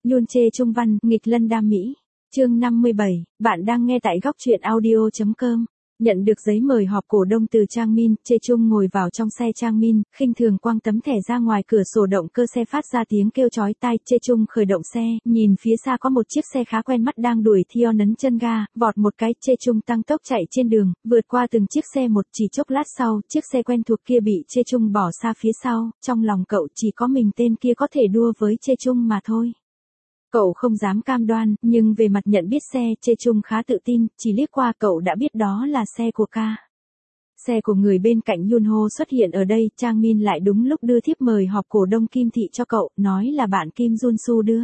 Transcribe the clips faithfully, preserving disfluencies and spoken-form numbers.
Yoon Chae Chung văn, nghịch lân đam mỹ. Chương năm mươi bảy, bạn đang nghe tại góc truyện audio chấm com. Nhận được giấy mời họp cổ đông từ Trang Min, Chae Chung ngồi vào trong xe Trang Min, khinh thường quăng tấm thẻ ra ngoài cửa sổ động cơ xe phát ra tiếng kêu chói tai. Chae Chung khởi động xe, nhìn phía xa có một chiếc xe khá quen mắt đang đuổi theo nấn chân ga, vọt một cái, Chae Chung tăng tốc chạy trên đường, vượt qua từng chiếc xe một, chỉ chốc lát sau, chiếc xe quen thuộc kia bị Chae Chung bỏ xa phía sau, trong lòng cậu chỉ có mình tên kia có thể đua với Chae Chung mà thôi. Cậu không dám cam đoan, nhưng về mặt nhận biết xe, Chae Chung khá tự tin, chỉ liếc qua cậu đã biết đó là xe của ca. Xe của người bên cạnh Yoon Ho xuất hiện ở đây, Trang Min lại đúng lúc đưa thiếp mời họp cổ đông Kim Thị cho cậu, nói là bạn Kim Jun Soo đưa.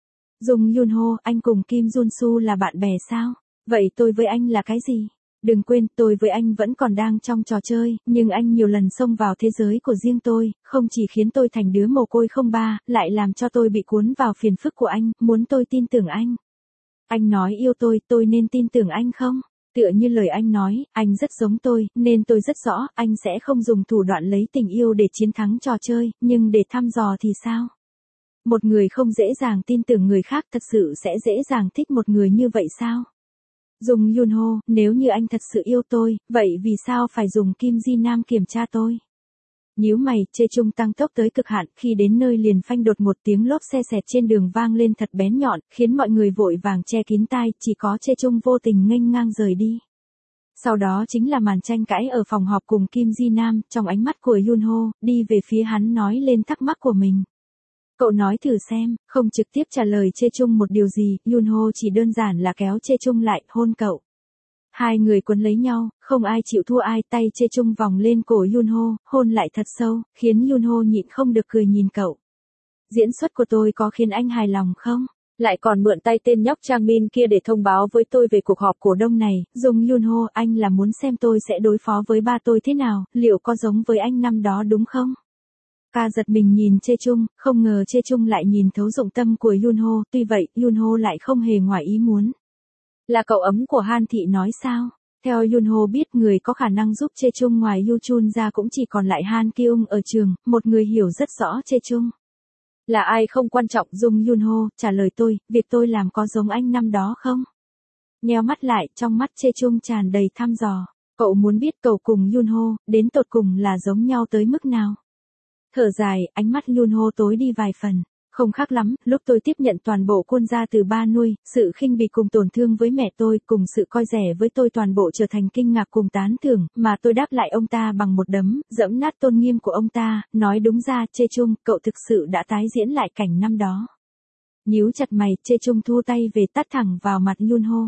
Dung Yoon Ho, anh cùng Kim Jun Soo là bạn bè sao? Vậy tôi với anh là cái gì? Đừng quên, tôi với anh vẫn còn đang trong trò chơi, nhưng anh nhiều lần xông vào thế giới của riêng tôi, không chỉ khiến tôi thành đứa mồ côi không ba, lại làm cho tôi bị cuốn vào phiền phức của anh, muốn tôi tin tưởng anh. Anh nói yêu tôi, tôi nên tin tưởng anh không? Tựa như lời anh nói, anh rất giống tôi, nên tôi rất rõ, anh sẽ không dùng thủ đoạn lấy tình yêu để chiến thắng trò chơi, nhưng để thăm dò thì sao? Một người không dễ dàng tin tưởng người khác thật sự sẽ dễ dàng thích một người như vậy sao? Dung Yoon Ho, nếu như anh thật sự yêu tôi, vậy vì sao phải dùng Kim Ji Nam kiểm tra tôi? Nhíu mày, Chae Chung tăng tốc tới cực hạn, khi đến nơi liền phanh đột một tiếng lốp xe xẹt trên đường vang lên thật bén nhọn, khiến mọi người vội vàng che kín tai, chỉ có Chae Chung vô tình nghênh ngang rời đi. Sau đó chính là màn tranh cãi ở phòng họp cùng Kim Ji Nam, trong ánh mắt của Yoon Ho, đi về phía hắn nói lên thắc mắc của mình. Cậu nói thử xem, không trực tiếp trả lời Chae Chung một điều gì, Yoon Ho chỉ đơn giản là kéo Chae Chung lại, hôn cậu. Hai người quấn lấy nhau, không ai chịu thua ai, tay Chae Chung vòng lên cổ Yoon Ho, hôn lại thật sâu, khiến Yoon Ho nhịn không được cười nhìn cậu. Diễn xuất của tôi có khiến anh hài lòng không? Lại còn mượn tay tên nhóc Trang Min kia để thông báo với tôi về cuộc họp cổ đông này, Dung Yoon Ho, anh là muốn xem tôi sẽ đối phó với ba tôi thế nào, liệu có giống với anh năm đó đúng không? Ca giật mình nhìn Chae Chung, không ngờ Chae Chung lại nhìn thấu dụng tâm của Yoon Ho, tuy vậy, Yoon Ho lại không hề ngoài ý muốn. Là cậu ấm của Han Thị nói sao? Theo Yoon Ho biết người có khả năng giúp Chae Chung ngoài Yoo Chun ra cũng chỉ còn lại Han Kyung ở trường, một người hiểu rất rõ Chae Chung. Là ai không quan trọng, Dung Yoon Ho, trả lời tôi, việc tôi làm có giống anh năm đó không? Nheo mắt lại, trong mắt Chae Chung tràn đầy thăm dò. Cậu muốn biết cậu cùng Yoon Ho, đến tột cùng là giống nhau tới mức nào? Thở dài, ánh mắt Yoon Ho tối đi vài phần. Không khác lắm, lúc tôi tiếp nhận toàn bộ Kwon gia từ ba nuôi, sự khinh bỉ cùng tổn thương với mẹ tôi, cùng sự coi rẻ với tôi toàn bộ trở thành kinh ngạc cùng tán thưởng, mà tôi đáp lại ông ta bằng một đấm, dẫm nát tôn nghiêm của ông ta, nói đúng ra, Chae Chung, cậu thực sự đã tái diễn lại cảnh năm đó. Nhíu chặt mày, Chae Chung thu tay về tát thẳng vào mặt Yoon Ho.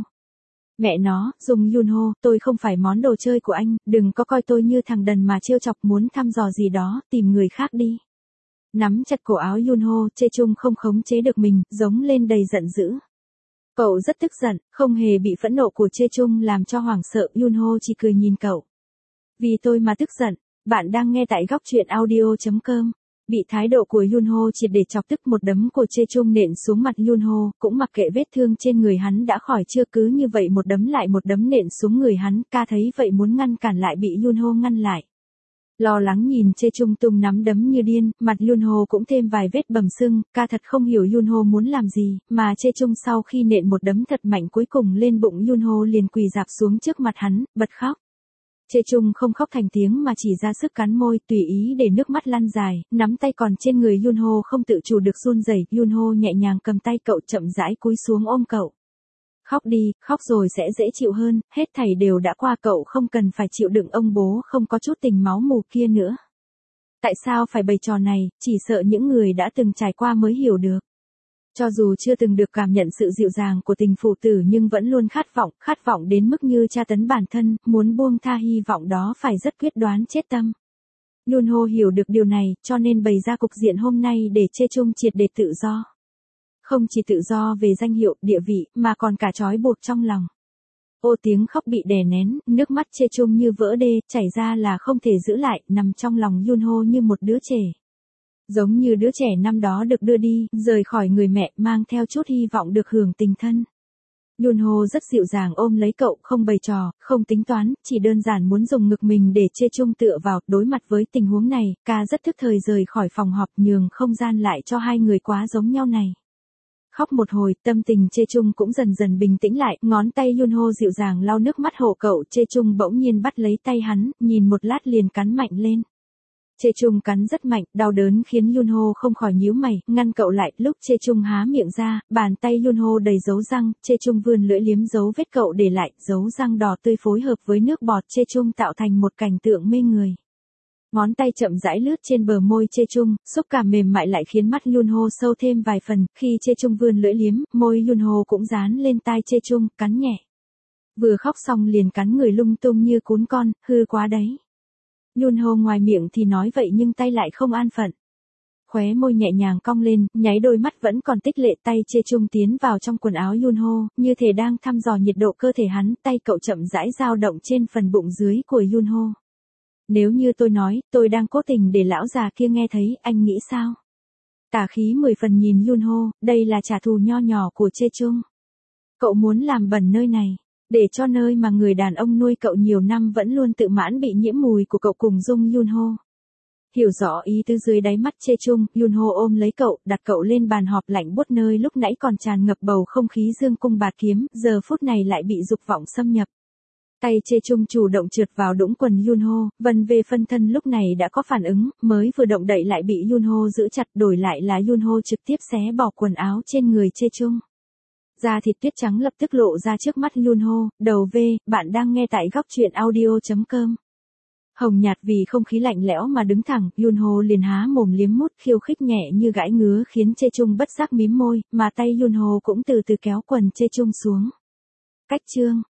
Mẹ nó, Dung Yoon Ho, tôi không phải món đồ chơi của anh, đừng có coi tôi như thằng đần mà trêu chọc, muốn thăm dò gì đó, tìm người khác đi. Nắm chặt cổ áo Yoon Ho, Chae Chung không khống chế được mình, giống lên đầy giận dữ. Cậu rất tức giận, không hề bị phẫn nộ của Chae Chung làm cho hoảng sợ, Yoon Ho chỉ cười nhìn cậu. Vì tôi mà tức giận, bạn đang nghe tại góc truyện audio chấm com. Bị thái độ của Yoon Ho triệt để chọc tức, một đấm của Chae Chung nện xuống mặt Yoon Ho, cũng mặc kệ vết thương trên người hắn đã khỏi chưa, cứ như vậy một đấm lại một đấm nện xuống người hắn, ca thấy vậy muốn ngăn cản lại bị Yoon Ho ngăn lại. Lo lắng nhìn Chae Chung tung nắm đấm như điên, mặt Yoon Ho cũng thêm vài vết bầm sưng, ca thật không hiểu Yoon Ho muốn làm gì, mà Chae Chung sau khi nện một đấm thật mạnh cuối cùng lên bụng Yoon Ho liền quỳ rạp xuống trước mặt hắn, bật khóc. Chae Chung không khóc thành tiếng mà chỉ ra sức cắn môi, tùy ý để nước mắt lăn dài, nắm tay còn trên người Yoon Ho không tự chủ được run rẩy, Yoon Ho nhẹ nhàng cầm tay cậu chậm rãi cúi xuống ôm cậu. Khóc đi, khóc rồi sẽ dễ chịu hơn, hết thảy đều đã qua, cậu không cần phải chịu đựng ông bố không có chút tình máu mù kia nữa. Tại sao phải bày trò này, chỉ sợ những người đã từng trải qua mới hiểu được. Cho dù chưa từng được cảm nhận sự dịu dàng của tình phụ tử nhưng vẫn luôn khát vọng, khát vọng đến mức như tra tấn bản thân, muốn buông tha hy vọng đó phải rất quyết đoán chết tâm. Yoon Ho hiểu được điều này, cho nên bày ra cục diện hôm nay để Chae Chung triệt để tự do. Không chỉ tự do về danh hiệu, địa vị, mà còn cả trói buộc trong lòng. Ô tiếng khóc bị đè nén, nước mắt Chae Chung như vỡ đê, chảy ra là không thể giữ lại, nằm trong lòng Yoon Ho như một đứa trẻ. Giống như đứa trẻ năm đó được đưa đi, rời khỏi người mẹ, mang theo chút hy vọng được hưởng tình thân. Yoon Ho rất dịu dàng ôm lấy cậu, không bày trò, không tính toán, chỉ đơn giản muốn dùng ngực mình để Chae Chung tựa vào. Đối mặt với tình huống này, ca rất thức thời rời khỏi phòng họp, nhường không gian lại cho hai người quá giống nhau này. Khóc một hồi, tâm tình Chê Chung cũng dần dần bình tĩnh lại, ngón tay Yunho dịu dàng lau nước mắt hộ cậu. Chê Chung bỗng nhiên bắt lấy tay hắn, nhìn một lát liền cắn mạnh lên. Chê Chung cắn rất mạnh, đau đớn khiến Yunho không khỏi nhíu mày, ngăn cậu lại. Lúc Chê Chung há miệng ra, bàn tay Yunho đầy dấu răng, Chê Chung vươn lưỡi liếm dấu vết cậu để lại, dấu răng đỏ tươi phối hợp với nước bọt Chê Chung tạo thành một cảnh tượng mê người. Ngón tay chậm rãi lướt trên bờ môi Chê Chung, xúc cảm mềm mại lại khiến mắt Yunho sâu thêm vài phần. Khi Chê Chung vươn lưỡi liếm, môi Yunho cũng dán lên tai Chê Chung, cắn nhẹ. Vừa khóc xong liền cắn người lung tung như cún con, hư quá đấy. Yunho ngoài miệng thì nói vậy nhưng tay lại không an phận. Khóe môi nhẹ nhàng cong lên, nháy đôi mắt vẫn còn tích lệ. Tay Chê Chung tiến vào trong quần áo Yunho, như thể đang thăm dò nhiệt độ cơ thể hắn. Tay cậu chậm rãi dao động trên phần bụng dưới của Yunho. Nếu như tôi nói, tôi đang cố tình để lão già kia nghe thấy, anh nghĩ sao? Tà khí mười phần nhìn Yunho, đây là trả thù nho nhỏ của Chê Chung. Cậu muốn làm bẩn nơi này, để cho nơi mà người đàn ông nuôi cậu nhiều năm vẫn luôn tự mãn bị nhiễm mùi của cậu cùng dung Yunho. Hiểu rõ ý tứ dưới đáy mắt Chê Chung, Yunho ôm lấy cậu, đặt cậu lên bàn họp lạnh buốt nơi lúc nãy còn tràn ngập bầu không khí dương cung bạt kiếm, giờ phút này lại bị dục vọng xâm nhập. Tay Chê Chung chủ động trượt vào đũng quần Yunho, vần về phân thân lúc này đã có phản ứng, mới vừa động đậy lại bị Yunho giữ chặt, đổi lại là Yunho trực tiếp xé bỏ quần áo trên người Chê Chung. Da thịt tuyết trắng lập tức lộ ra trước mắt Yunho. Đầu V, bạn đang nghe tại góc truyện audio chấm com. Hồng nhạt vì không khí lạnh lẽo mà đứng thẳng, Yunho liền há mồm liếm mút khiêu khích nhẹ như gãi ngứa khiến Chê Chung bất giác mím môi, mà tay Yunho cũng từ từ kéo quần Chê Chung xuống. Cách chương